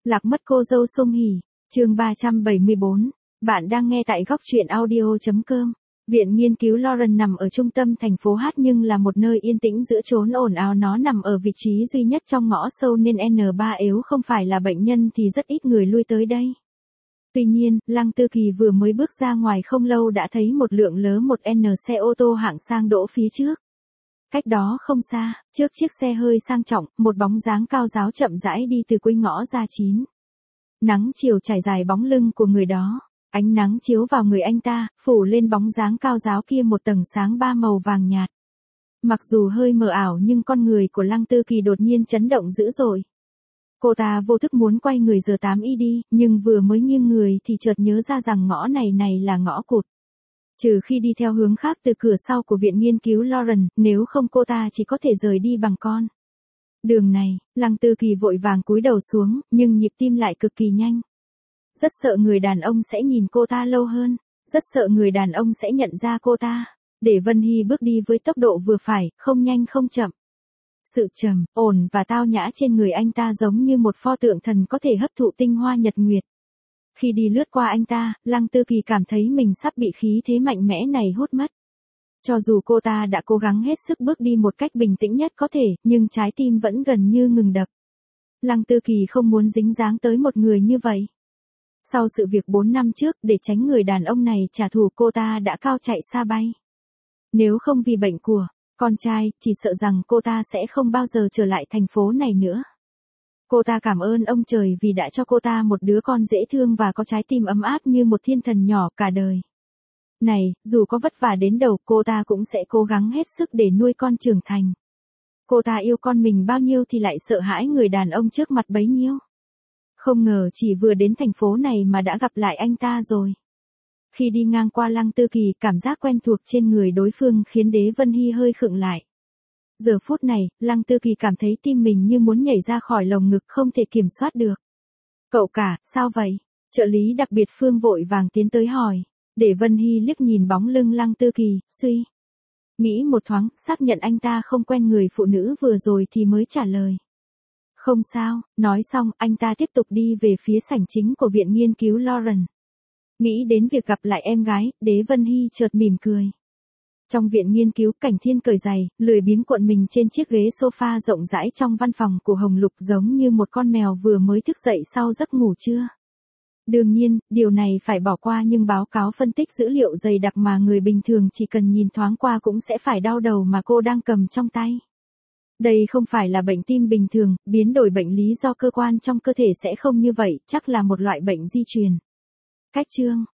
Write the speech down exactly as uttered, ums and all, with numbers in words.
Lạc mất cô dâu Song Hỷ, chương ba trăm bảy mươi bốn. Bạn đang nghe tại góc truyện audio chấm com. Viện nghiên cứu Lauren nằm ở trung tâm thành phố H nhưng là một nơi yên tĩnh giữa chốn ồn ào, nó nằm ở vị trí duy nhất trong ngõ sâu nên N ba nếu không phải là bệnh nhân thì rất ít người lui tới đây. Tuy nhiên, Lăng Tư Kỳ vừa mới bước ra ngoài không lâu đã thấy một lượng lớn một N xe ô tô hạng sang đỗ phía trước. Cách đó không xa, trước chiếc xe hơi sang trọng, một bóng dáng cao ráo chậm rãi đi từ cuối ngõ ra chín. Nắng chiều trải dài bóng lưng của người đó, ánh nắng chiếu vào người anh ta, phủ lên bóng dáng cao ráo kia một tầng sáng ba màu vàng nhạt. Mặc dù hơi mờ ảo nhưng con người của Lăng Tư Kỳ đột nhiên chấn động dữ dội. Cô ta vô thức muốn quay người giờ tám y đi, nhưng vừa mới nghiêng người thì chợt nhớ ra rằng ngõ này này là ngõ cụt. Trừ khi đi theo hướng khác từ cửa sau của viện nghiên cứu Lauren, nếu không cô ta chỉ có thể rời đi bằng con đường này. Lăng Tư Kỳ vội vàng cúi đầu xuống, nhưng nhịp tim lại cực kỳ nhanh. Rất sợ người đàn ông sẽ nhìn cô ta lâu hơn, rất sợ người đàn ông sẽ nhận ra cô ta. Để Vân Hy bước đi với tốc độ vừa phải, không nhanh không chậm. Sự trầm, ổn và tao nhã trên người anh ta giống như một pho tượng thần có thể hấp thụ tinh hoa nhật nguyệt. Khi đi lướt qua anh ta, Lăng Tư Kỳ cảm thấy mình sắp bị khí thế mạnh mẽ này hút mất. Cho dù cô ta đã cố gắng hết sức bước đi một cách bình tĩnh nhất có thể, nhưng trái tim vẫn gần như ngừng đập. Lăng Tư Kỳ không muốn dính dáng tới một người như vậy. Sau sự việc bốn năm trước, để tránh người đàn ông này trả thù, cô ta đã cao chạy xa bay. Nếu không vì bệnh của con trai, chỉ sợ rằng cô ta sẽ không bao giờ trở lại thành phố này nữa. Cô ta cảm ơn ông trời vì đã cho cô ta một đứa con dễ thương và có trái tim ấm áp như một thiên thần nhỏ cả đời. Này, dù có vất vả đến đâu, cô ta cũng sẽ cố gắng hết sức để nuôi con trưởng thành. Cô ta yêu con mình bao nhiêu thì lại sợ hãi người đàn ông trước mặt bấy nhiêu. Không ngờ chỉ vừa đến thành phố này mà đã gặp lại anh ta rồi. Khi đi ngang qua Lăng Tư Kỳ, cảm giác quen thuộc trên người đối phương khiến Đế Vân Hy hơi khựng lại. Giờ phút này, Lăng Tư Kỳ cảm thấy tim mình như muốn nhảy ra khỏi lồng ngực không thể kiểm soát được. Cậu cả, sao vậy? Trợ lý đặc biệt Phương vội vàng tiến tới hỏi. Để Vân Hy liếc nhìn bóng lưng Lăng Tư Kỳ, suy nghĩ một thoáng, xác nhận anh ta không quen người phụ nữ vừa rồi thì mới trả lời. Không sao, nói xong, anh ta tiếp tục đi về phía sảnh chính của viện nghiên cứu Lauren. Nghĩ đến việc gặp lại em gái, Đế Vân Hy chợt mỉm cười. Trong viện nghiên cứu, Cảnh Thiên cởi giày, lười biếng cuộn mình trên chiếc ghế sofa rộng rãi trong văn phòng của Hồng Lục giống như một con mèo vừa mới thức dậy sau giấc ngủ trưa. Đương nhiên, điều này phải bỏ qua nhưng báo cáo phân tích dữ liệu dày đặc mà người bình thường chỉ cần nhìn thoáng qua cũng sẽ phải đau đầu mà cô đang cầm trong tay. Đây không phải là bệnh tim bình thường, biến đổi bệnh lý do cơ quan trong cơ thể sẽ không như vậy, chắc là một loại bệnh di truyền. Cách chương